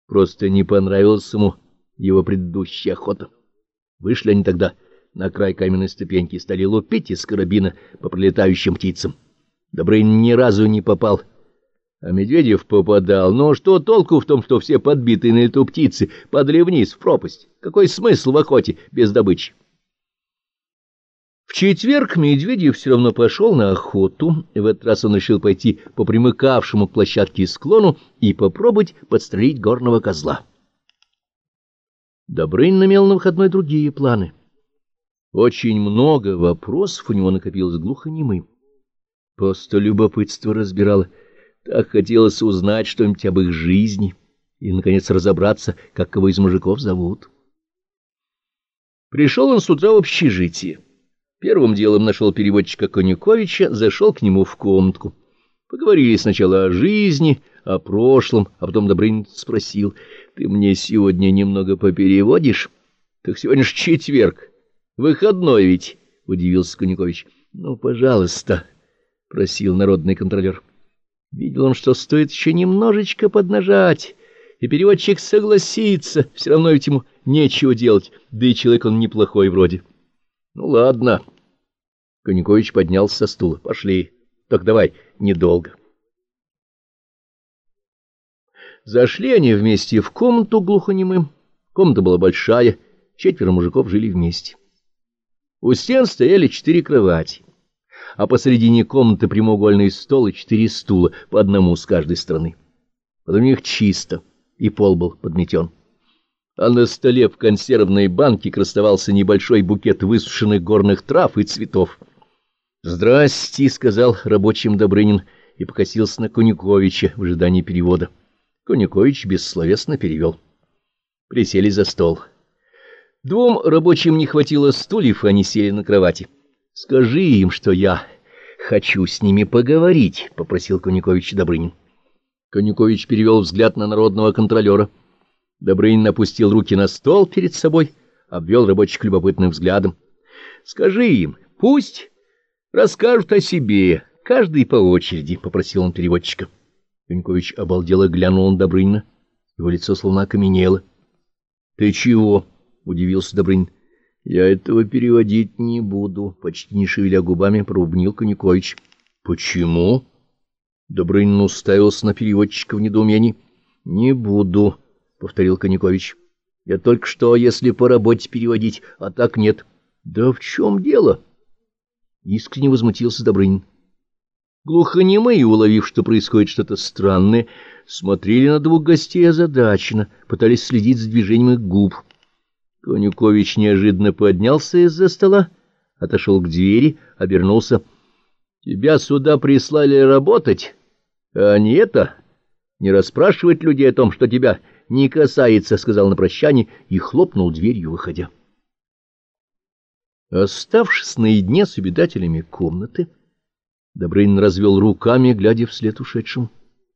Просто не понравилась ему его предыдущая охота. Вышли они тогда на край каменной ступеньки и стали лупить из карабина по пролетающим птицам. Добрынин ни разу не попал, а Медведев попадал. Но что толку в том, что все подбитые на лету птицы падали вниз, в пропасть? Какой смысл в охоте без добычи? В четверг Медведев все равно пошел на охоту. В этот раз он решил пойти по примыкавшему к площадке склону и попробовать подстрелить горного козла. Добрынин имел на выходной другие планы. Очень много вопросов у него накопилось глухонемым. Просто любопытство разбирало. Так хотелось узнать что-нибудь об их жизни и, наконец, разобраться, как кого из мужиков зовут. Пришел он с утра в общежитие. Первым делом нашел переводчика Конюковича, зашел к нему в комнатку. Поговорили сначала о жизни, о прошлом, а потом Добрынин спросил: «Ты мне сегодня немного попереводишь? Так сегодня ж четверг, выходной ведь», — удивился Конюкович. «Ну, пожалуйста», — просил народный контролер. Видел он, что стоит еще немножечко поднажать, и переводчик согласится, все равно ведь ему нечего делать, да и человек он неплохой вроде. «Ну, ладно». Конюкович поднялся со стула. «Пошли. Так давай, недолго». Зашли они вместе в комнату глухонемым. Комната была большая, 4 мужиков жили вместе. У стен стояли 4 кровати, а посредине комнаты прямоугольный стол и 4 стула, по одному с каждой стороны. Потом у них чисто, и пол был подметен. А на столе в консервной банке красовался небольшой букет высушенных горных трав и цветов. «Здрасте», — сказал рабочим Добрынин и покосился на Конюковича в ожидании перевода. Конюкович бессловесно перевел. Присели за стол. 2 рабочим не хватило стульев, и они сели на кровати. «Скажи им, что я хочу с ними поговорить», — попросил Конюкович Добрынин. Конюкович перевел взгляд на народного контролера. Добрынин опустил руки на стол перед собой, обвел рабочих любопытным взглядом. «Скажи им, пусть расскажут о себе, каждый по очереди», — попросил он переводчика. Конюкович обалдело глянул на Добрынина. Его лицо словно окаменело. «Ты чего?» — удивился Добрынин. «Я этого переводить не буду», — почти не шевеля губами пробубнил Конюкович. «Почему?» Добрынин уставился на переводчика в недоумении. «Не буду», — повторил Конюкович. «Я только что, если по работе переводить, а так нет». «Да в чем дело?» Искренне возмутился Добрынин. Глухонемые, уловив, что происходит что-то странное, смотрели на 2 гостей озадаченно, пытались следить за движением их губ. Конюкович неожиданно поднялся из-за стола, отошел к двери, обернулся. «Тебя сюда прислали работать, а не не расспрашивать людей о том, что тебя не касается», — сказал на прощание и хлопнул дверью, выходя. Оставшись наедине с обитателями комнаты, Добрынин развел руками, глядя вслед ушедшему.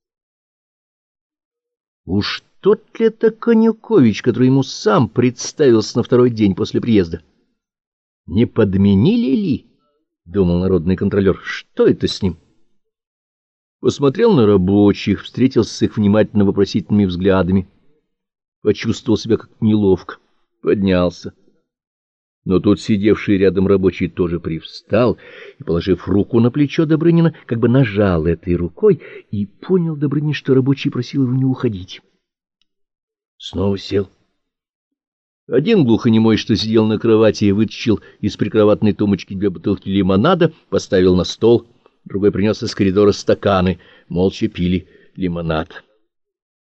Уж тот ли это Конюкович, который ему сам представился на 2-й день после приезда? Не подменили ли? — думал народный контролер. — Что это с ним? Посмотрел на рабочих, встретился с их внимательно вопросительными взглядами. Почувствовал себя как неловко. Поднялся. Но тут сидевший рядом рабочий тоже привстал и, положив руку на плечо Добрынина, как бы нажал этой рукой, и понял Добрынин, что рабочий просил его не уходить. Снова сел. Один глухонемой, что сидел на кровати, вытащил из прикроватной тумбочки 2 бутылки лимонада, поставил на стол, другой принес из коридора стаканы, молча пили лимонад.